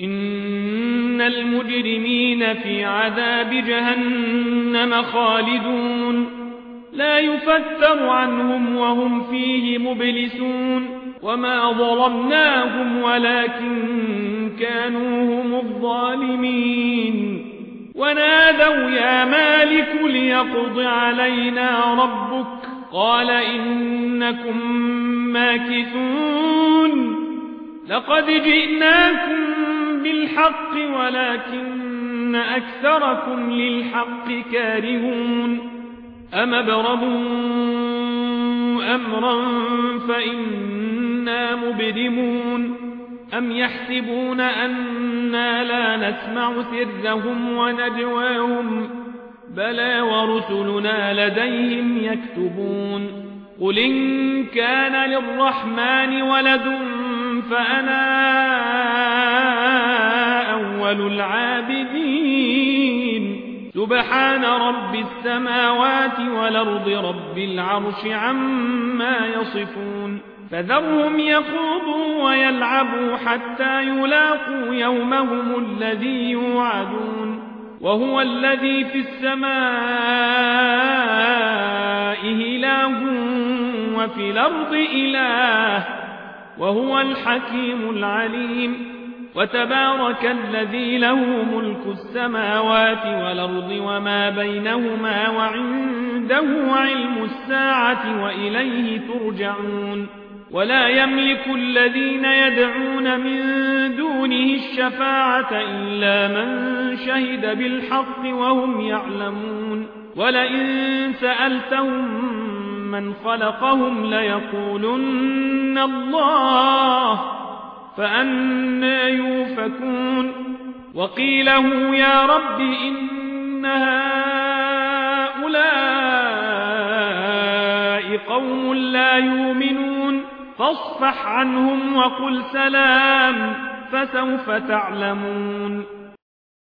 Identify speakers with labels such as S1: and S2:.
S1: إن المجرمين في عذاب جهنم خالدون لا يفتر عنهم وهم فيه مبلسون وما ظلمناهم ولكن كانوا هم الظالمين ونادوا يا مالك ليقض علينا ربك قال إنكم ماكثون لقد جئناكم بالحق ولكن أكثركم للحق كارهون أم ابرموا أمرا فإنا مبرمون أم يحسبون أنا لا نسمع سرهم ونجواهم بلى ورسلنا لديهم يكتبون قل إن كان للرحمن ولد فأنا أول العابدين سبحان رب السماوات والأرض رب العرش عما يصفون فذرهم يخوضوا ويلعبوا حتى يلاقوا يومهم الذي يوعدون وهو الذي في السماء إله وفي الأرض إله وهو الحكيم العليم وتبارك الذي له ملك السماوات والأرض وما بينهما وعنده علم الساعة وإليه ترجعون ولا يملك الذين يدعون من دونه الشفاعة إلا من شهد بالحق وهم يعلمون ولئن سألتهم من خلقهم ليقولن الله فأنى يؤفكون وقيله يا رب إن هؤلاء قوم لا يؤمنون فاصفح عنهم وقل سلام فسوف تعلمون